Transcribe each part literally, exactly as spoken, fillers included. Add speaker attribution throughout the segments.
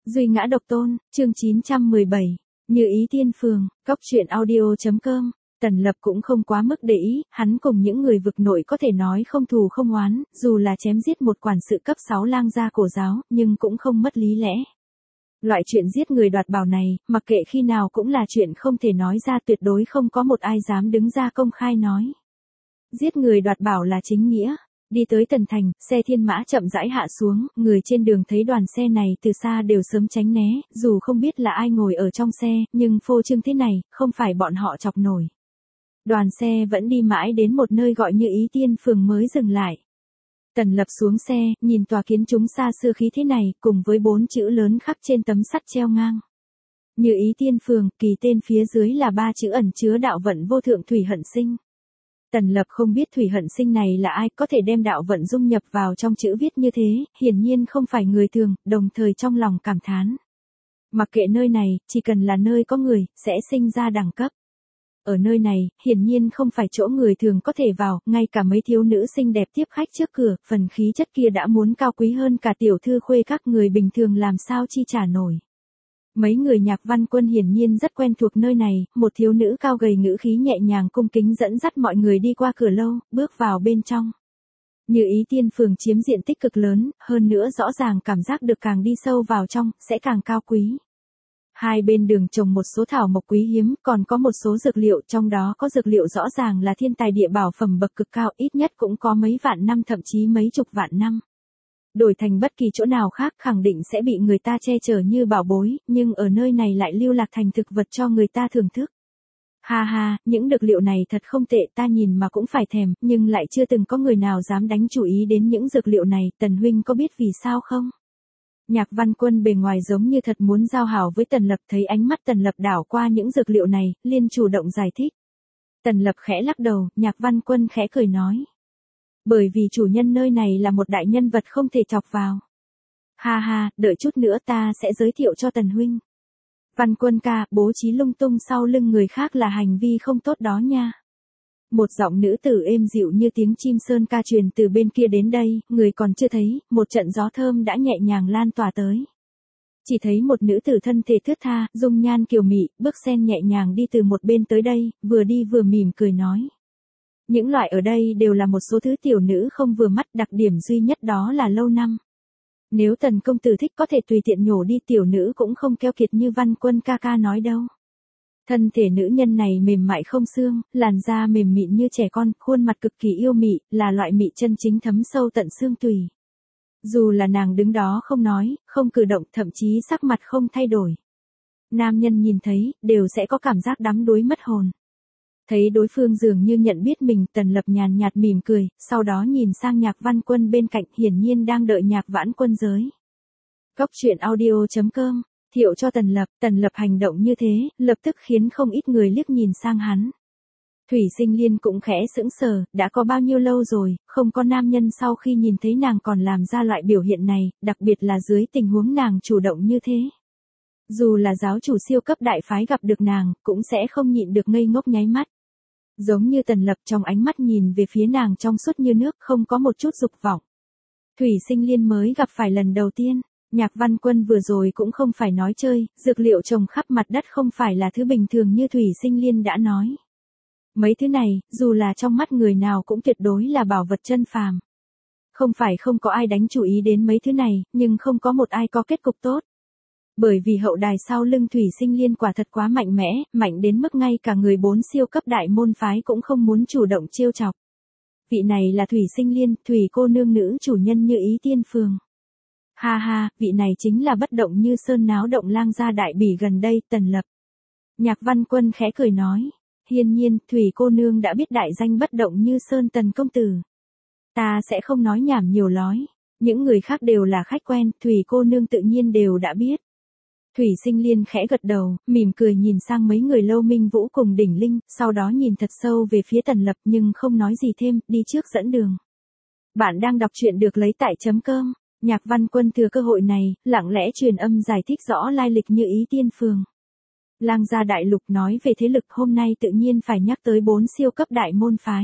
Speaker 1: Duy ngã độc tôn, chương chín trăm mười bảy. Như ý tiên phường, cóc truyện audio.com. Tần Lập cũng không quá mức để ý, hắn cùng những người vực nội có thể nói không thù không oán, dù là chém giết một quản sự cấp sáu lang gia cổ giáo, nhưng cũng không mất lý lẽ. Loại chuyện giết người đoạt bảo này, mặc kệ khi nào cũng là chuyện không thể nói ra, tuyệt đối không có một ai dám đứng ra công khai nói. Giết người đoạt bảo là chính nghĩa. Đi tới Tần Thành, xe thiên mã chậm rãi hạ xuống, người trên đường thấy đoàn xe này từ xa đều sớm tránh né, dù không biết là ai ngồi ở trong xe, nhưng phô trương thế này, không phải bọn họ chọc nổi. Đoàn xe vẫn đi mãi đến một nơi gọi Như Ý Tiên Phường mới dừng lại. Tần Lập xuống xe, nhìn tòa kiến trúc xa xưa khí thế này, cùng với bốn chữ lớn khắc trên tấm sắt treo ngang. Như Ý Tiên Phường, kỳ tên phía dưới là ba chữ ẩn chứa đạo vận vô thượng Thủy Hận Sinh. Tần Lập không biết Thủy Hận Sinh này là ai, có thể đem đạo vận dung nhập vào trong chữ viết như thế, hiển nhiên không phải người thường, đồng thời trong lòng cảm thán. Mặc kệ nơi này, chỉ cần là nơi có người, sẽ sinh ra đẳng cấp. Ở nơi này, hiển nhiên không phải chỗ người thường có thể vào, ngay cả mấy thiếu nữ xinh đẹp tiếp khách trước cửa, phần khí chất kia đã muốn cao quý hơn cả tiểu thư khuê các người bình thường làm sao chi trả nổi. Mấy người Nhạc Văn Quân hiển nhiên rất quen thuộc nơi này, một thiếu nữ cao gầy ngữ khí nhẹ nhàng cung kính dẫn dắt mọi người đi qua cửa lâu, bước vào bên trong. Như Ý Tiên Phường chiếm diện tích cực lớn, hơn nữa rõ ràng cảm giác được càng đi sâu vào trong, sẽ càng cao quý. Hai bên đường trồng một số thảo mộc quý hiếm, còn có một số dược liệu, trong đó có dược liệu rõ ràng là thiên tài địa bảo phẩm bậc cực cao, ít nhất cũng có mấy vạn năm thậm chí mấy chục vạn năm. Đổi thành bất kỳ chỗ nào khác khẳng định sẽ bị người ta che chở như bảo bối, nhưng ở nơi này lại lưu lạc thành thực vật cho người ta thưởng thức. Ha ha, những dược liệu này thật không tệ, ta nhìn mà cũng phải thèm, nhưng lại chưa từng có người nào dám đánh chú ý đến những dược liệu này, Tần huynh có biết vì sao không? Nhạc Văn Quân bề ngoài giống như thật muốn giao hảo với Tần Lập, thấy ánh mắt Tần Lập đảo qua những dược liệu này, liền chủ động giải thích. Tần Lập khẽ lắc đầu, Nhạc Văn Quân khẽ cười nói. Bởi vì chủ nhân nơi này là một đại nhân vật không thể chọc vào. Ha ha, đợi chút nữa ta sẽ giới thiệu cho Tần huynh. Văn Quân ca, bố trí lung tung sau lưng người khác là hành vi không tốt đó nha. Một giọng nữ tử êm dịu như tiếng chim sơn ca truyền từ bên kia đến đây, người còn chưa thấy, một trận gió thơm đã nhẹ nhàng lan tỏa tới. Chỉ thấy một nữ tử thân thể thướt tha, dung nhan kiều mị, bước sen nhẹ nhàng đi từ một bên tới đây, vừa đi vừa mỉm cười nói. Những loại ở đây đều là một số thứ tiểu nữ không vừa mắt, đặc điểm duy nhất đó là lâu năm. Nếu Tần công tử thích có thể tùy tiện nhổ đi, tiểu nữ cũng không keo kiệt như Văn Quân ca ca nói đâu. Thân thể nữ nhân này mềm mại không xương, làn da mềm mịn như trẻ con, khuôn mặt cực kỳ yêu mị, là loại mị chân chính thấm sâu tận xương tùy. Dù là nàng đứng đó không nói, không cử động, thậm chí sắc mặt không thay đổi. Nam nhân nhìn thấy, đều sẽ có cảm giác đắm đuối mất hồn. Thấy đối phương dường như nhận biết mình, Tần Lập nhàn nhạt mỉm cười, sau đó nhìn sang Nhạc Văn Quân bên cạnh, hiển nhiên đang đợi Nhạc Vãn Quân giới. Cóc truyện audio.com. Thiệu cho Tần Lập, Tần Lập hành động như thế, lập tức khiến không ít người liếc nhìn sang hắn. Thủy Sinh Liên cũng khẽ sững sờ, đã có bao nhiêu lâu rồi, không có nam nhân sau khi nhìn thấy nàng còn làm ra loại biểu hiện này, đặc biệt là dưới tình huống nàng chủ động như thế. Dù là giáo chủ siêu cấp đại phái gặp được nàng, cũng sẽ không nhịn được ngây ngốc nháy mắt. Giống như Tần Lập trong ánh mắt nhìn về phía nàng trong suốt như nước, không có một chút dục vọng. Thủy Sinh Liên mới gặp phải lần đầu tiên. Nhạc Văn Quân vừa rồi cũng không phải nói chơi, dược liệu trồng khắp mặt đất không phải là thứ bình thường như Thủy Sinh Liên đã nói. Mấy thứ này, dù là trong mắt người nào cũng tuyệt đối là bảo vật chân phàm. Không phải không có ai đánh chú ý đến mấy thứ này, nhưng không có một ai có kết cục tốt. Bởi vì hậu đài sau lưng Thủy Sinh Liên quả thật quá mạnh mẽ, mạnh đến mức ngay cả người bốn siêu cấp đại môn phái cũng không muốn chủ động trêu chọc. Vị này là Thủy Sinh Liên, Thủy cô nương nữ chủ nhân Như Ý Tiên Phường. Ha ha, vị này chính là bất động như sơn náo động lang gia đại bỉ gần đây, Tần Lập. Nhạc Văn Quân khẽ cười nói. Hiển nhiên, Thủy cô nương đã biết đại danh bất động như sơn Tần công tử. Ta sẽ không nói nhảm nhiều lói. Những người khác đều là khách quen, Thủy cô nương tự nhiên đều đã biết. Thủy Sinh Liên khẽ gật đầu, mỉm cười nhìn sang mấy người Lâu Minh Vũ cùng Đỉnh Linh, sau đó nhìn thật sâu về phía Tần Lập nhưng không nói gì thêm, đi trước dẫn đường. Bạn đang đọc truyện được lấy tại chấm com. Nhạc Văn Quân thừa cơ hội này, lặng lẽ truyền âm giải thích rõ lai lịch Như Ý Tiên Phường. Lang gia đại lục nói về thế lực hôm nay tự nhiên phải nhắc tới bốn siêu cấp đại môn phái.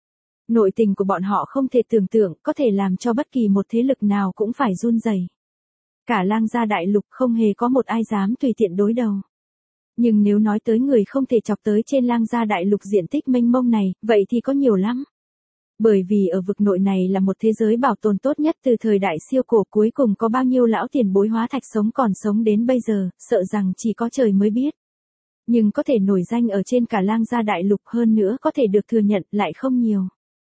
Speaker 1: Nội tình của bọn họ không thể tưởng tượng, có thể làm cho bất kỳ một thế lực nào cũng phải run rẩy. Cả Lang Gia đại lục không hề có một ai dám tùy tiện đối đầu. Nhưng nếu nói tới người không thể chọc tới trên Lang Gia đại lục diện tích mênh mông này, vậy thì có nhiều lắm. Bởi vì ở vực nội này là một thế giới bảo tồn tốt nhất từ thời đại siêu cổ, cuối cùng có bao nhiêu lão tiền bối hóa thạch sống còn sống đến bây giờ, sợ rằng chỉ có trời mới biết. Nhưng có thể nổi danh ở trên cả Lang Gia đại lục, hơn nữa có thể được thừa nhận lại không nhiều.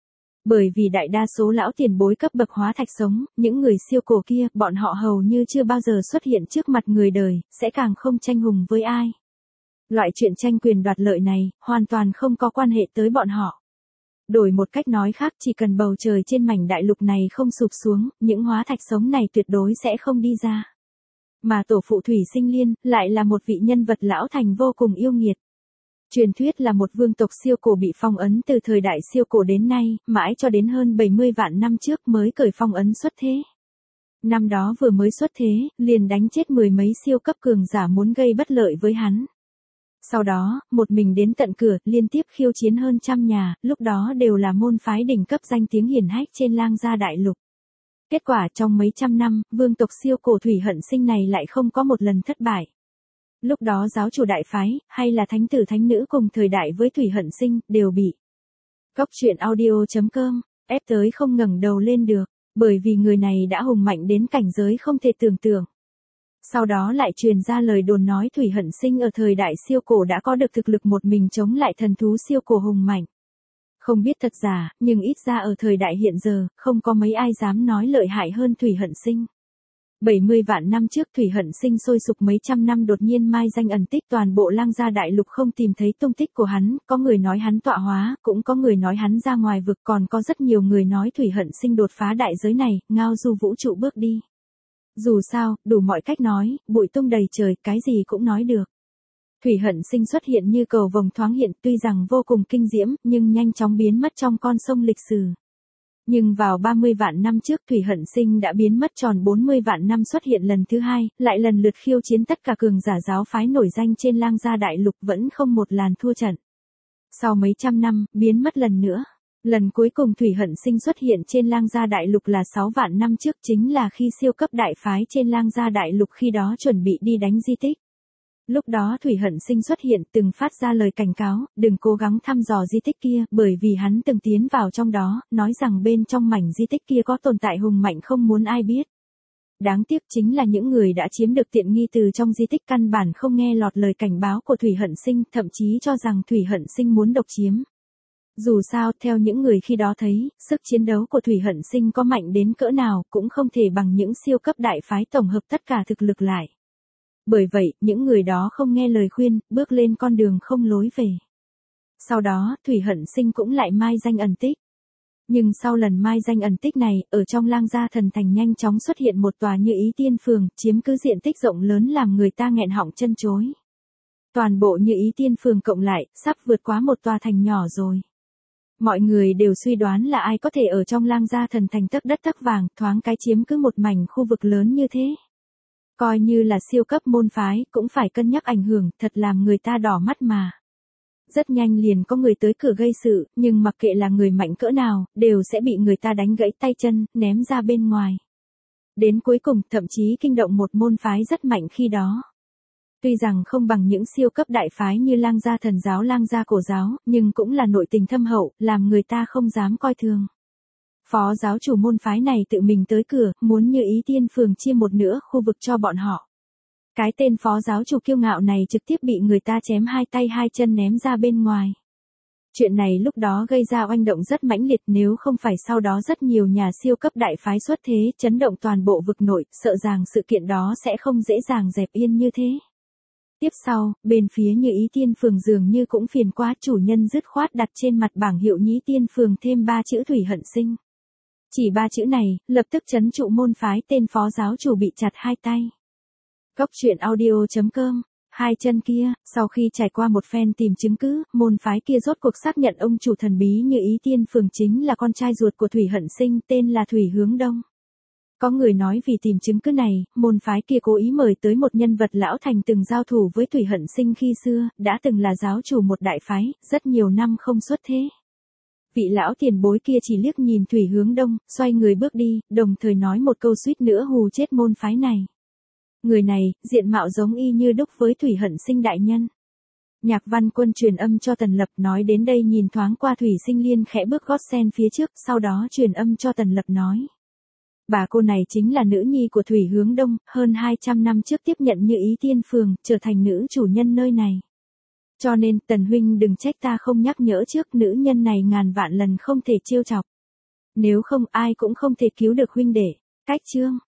Speaker 1: Bởi vì đại đa số lão tiền bối cấp bậc hóa thạch sống, những người siêu cổ kia, bọn họ hầu như chưa bao giờ xuất hiện trước mặt người đời, sẽ càng không tranh hùng với ai. Loại chuyện tranh quyền đoạt lợi này, hoàn toàn không có quan hệ tới bọn họ. Đổi một cách nói khác, chỉ cần bầu trời trên mảnh đại lục này không sụp xuống, những hóa thạch sống này tuyệt đối sẽ không đi ra. Mà tổ phụ Thủy Sinh Liên, lại là một vị nhân vật lão thành vô cùng yêu nghiệt. Truyền thuyết là một vương tộc siêu cổ bị phong ấn từ thời đại siêu cổ đến nay, mãi cho đến hơn bảy mươi vạn năm trước mới cởi phong ấn xuất thế. Năm đó vừa mới xuất thế, liền đánh chết mười mấy siêu cấp cường giả muốn gây bất lợi với hắn. Sau đó, một mình đến tận cửa, liên tiếp khiêu chiến hơn trăm nhà, lúc đó đều là môn phái đỉnh cấp danh tiếng hiển hách trên Lang Gia đại lục. Kết quả trong mấy trăm năm, vương tộc siêu cổ Thủy Hận Sinh này lại không có một lần thất bại. Lúc đó giáo chủ đại phái, hay là thánh tử thánh nữ cùng thời đại với Thủy Hận Sinh, đều bị Cóc truyện audio chấm com ép tới không ngẩng đầu lên được, bởi vì người này đã hùng mạnh đến cảnh giới không thể tưởng tượng. Sau đó lại truyền ra lời đồn nói Thủy Hận Sinh ở thời đại siêu cổ đã có được thực lực một mình chống lại thần thú siêu cổ hùng mạnh. Không biết thật giả, nhưng ít ra ở thời đại hiện giờ, không có mấy ai dám nói lợi hại hơn Thủy Hận Sinh. bảy mươi vạn năm trước Thủy Hận Sinh sôi sục mấy trăm năm đột nhiên mai danh ẩn tích, toàn bộ Lang Gia đại lục không tìm thấy tung tích của hắn, có người nói hắn tọa hóa, cũng có người nói hắn ra ngoài vực, còn có rất nhiều người nói Thủy Hận Sinh đột phá đại giới này, ngao du vũ trụ bước đi. Dù sao, đủ mọi cách nói, bụi tung đầy trời, cái gì cũng nói được. Thủy Hận Sinh xuất hiện như cầu vồng thoáng hiện, tuy rằng vô cùng kinh diễm, nhưng nhanh chóng biến mất trong con sông lịch sử. Nhưng vào ba mươi vạn năm trước Thủy Hận Sinh đã biến mất tròn bốn mươi vạn năm, xuất hiện lần thứ hai, lại lần lượt khiêu chiến tất cả cường giả giáo phái nổi danh trên Lang Gia đại lục, vẫn không một làn thua trận. Sau mấy trăm năm, biến mất lần nữa. Lần cuối cùng Thủy Hận Sinh xuất hiện trên Lang Gia đại lục là sáu vạn năm trước, chính là khi siêu cấp đại phái trên Lang Gia đại lục khi đó chuẩn bị đi đánh di tích. Lúc đó Thủy Hận Sinh xuất hiện, từng phát ra lời cảnh cáo, đừng cố gắng thăm dò di tích kia, bởi vì hắn từng tiến vào trong đó, nói rằng bên trong mảnh di tích kia có tồn tại hùng mạnh không muốn ai biết. Đáng tiếc chính là những người đã chiếm được tiện nghi từ trong di tích căn bản không nghe lọt lời cảnh báo của Thủy Hận Sinh, thậm chí cho rằng Thủy Hận Sinh muốn độc chiếm. Dù sao, theo những người khi đó thấy, sức chiến đấu của Thủy Hận Sinh có mạnh đến cỡ nào, cũng không thể bằng những siêu cấp đại phái tổng hợp tất cả thực lực lại. Bởi vậy, những người đó không nghe lời khuyên, bước lên con đường không lối về. Sau đó, Thủy Hận Sinh cũng lại mai danh ẩn tích. Nhưng sau lần mai danh ẩn tích này, ở trong Lang Gia thần thành nhanh chóng xuất hiện một tòa Như Ý Tiên Phường, chiếm cứ diện tích rộng lớn làm người ta nghẹn họng chân chối. Toàn bộ Như Ý Tiên Phường cộng lại, sắp vượt quá một tòa thành nhỏ rồi. Mọi người đều suy đoán là ai có thể ở trong Lang Gia thần thành tấc đất tấc vàng, thoáng cái chiếm cứ một mảnh khu vực lớn như thế. Coi như là siêu cấp môn phái, cũng phải cân nhắc ảnh hưởng, thật làm người ta đỏ mắt mà. Rất nhanh liền có người tới cửa gây sự, nhưng mặc kệ là người mạnh cỡ nào, đều sẽ bị người ta đánh gãy tay chân, ném ra bên ngoài. Đến cuối cùng, thậm chí kinh động một môn phái rất mạnh khi đó. Tuy rằng không bằng những siêu cấp đại phái như Lang Gia thần giáo, Lang Gia cổ giáo, nhưng cũng là nội tình thâm hậu, làm người ta không dám coi thường. Phó giáo chủ môn phái này tự mình tới cửa, muốn Như Ý Tiên Phường chia một nửa khu vực cho bọn họ. Cái tên phó giáo chủ kiêu ngạo này trực tiếp bị người ta chém hai tay hai chân ném ra bên ngoài. Chuyện này lúc đó gây ra oanh động rất mãnh liệt, nếu không phải sau đó rất nhiều nhà siêu cấp đại phái xuất thế, chấn động toàn bộ vực nội, sợ rằng sự kiện đó sẽ không dễ dàng dẹp yên như thế. Tiếp sau, bên phía Như Ý Tiên Phường dường như cũng phiền quá, chủ nhân dứt khoát đặt trên mặt bảng hiệu Nhĩ Tiên Phường thêm ba chữ Thủy Hận Sinh. Chỉ ba chữ này, lập tức trấn trụ môn phái, tên phó giáo chủ bị chặt hai tay. Cóc truyện audio chấm com Hai chân kia, sau khi trải qua một phen tìm chứng cứ, môn phái kia rốt cuộc xác nhận ông chủ thần bí Như Ý Tiên Phường chính là con trai ruột của Thủy Hận Sinh, tên là Thủy Hướng Đông. Có người nói vì tìm chứng cứ này, môn phái kia cố ý mời tới một nhân vật lão thành từng giao thủ với Thủy Hận Sinh khi xưa, đã từng là giáo chủ một đại phái, rất nhiều năm không xuất thế. Vị lão tiền bối kia chỉ liếc nhìn Thủy Hướng Đông, xoay người bước đi, đồng thời nói một câu suýt nữa hù chết môn phái này. Người này, diện mạo giống y như đúc với Thủy Hận Sinh đại nhân. Nhạc Văn Quân truyền âm cho Tần Lập, nói đến đây nhìn thoáng qua Thủy Sinh Liên khẽ bước gót sen phía trước, sau đó truyền âm cho Tần Lập nói. Bà cô này chính là nữ nhi của Thủy Hướng Đông, hơn hai trăm năm trước tiếp nhận Như Ý Tiên Phường, trở thành nữ chủ nhân nơi này. Cho nên, Tần huynh đừng trách ta không nhắc nhở trước, nữ nhân này ngàn vạn lần không thể trêu chọc. Nếu không ai cũng không thể cứu được huynh đệ. Cách chương